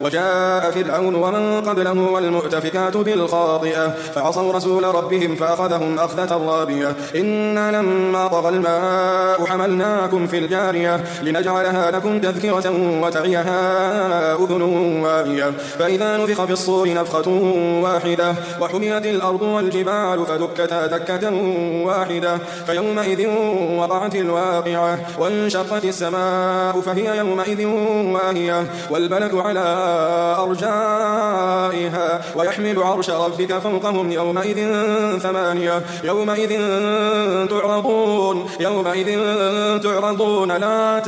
وجاء فرعون ومن قبله والمؤتفكات بالخاطئة فعصوا رسول ربهم فأخذهم أخذة رابية إنا لما طغى الماء حملناكم في الجارية لنجعلها لكم تذكرة وتعيها أذن واعية فإذا نفخ في الصور نفخة واحدة وحملت الأرض والجبال فدكتا دكة واحدة فيومئذ وقعت الواقعة وانشقت السماء فهي يومئذ واهية والبلد على أرجائها ويحمل عرش ربك فوقهم يومئذ ثمانية يومئذ تعرضون لا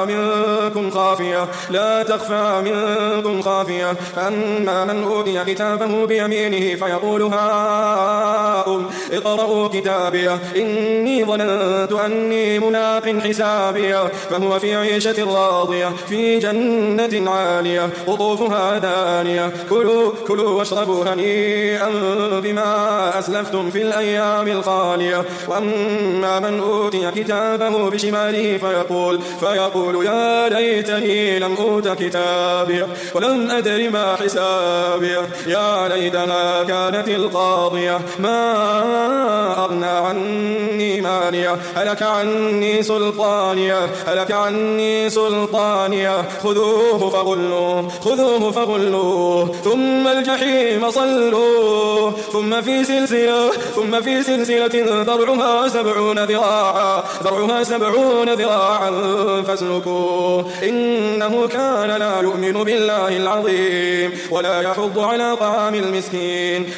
تخفى منكم خافية فأما من أوتي كتابه بيمينه فيقول هاؤم اقرءوا كتابيه إني ظننت أني ملاق حسابيه فهو في عيشة راضية في جنة عالية قطوفها دانية كلوا واشربوا هنيئا بما أسلفتم في الأيام الخالية وأما من أوتي كتابه بشماله فيقول يا ليتني لم أوت كتابي ولم أدر ما حسابي يا ليتها كانت القاضية ما أغنى عني مالية هلك عني سلطانية خذوه فغلوه ثم الجحيم صلوه ثم في سلسلة ضرعها 70 ذراعا فاسلكوه إنه كان لا يؤمن بالله العظيم ولا يحض على طعام المسكين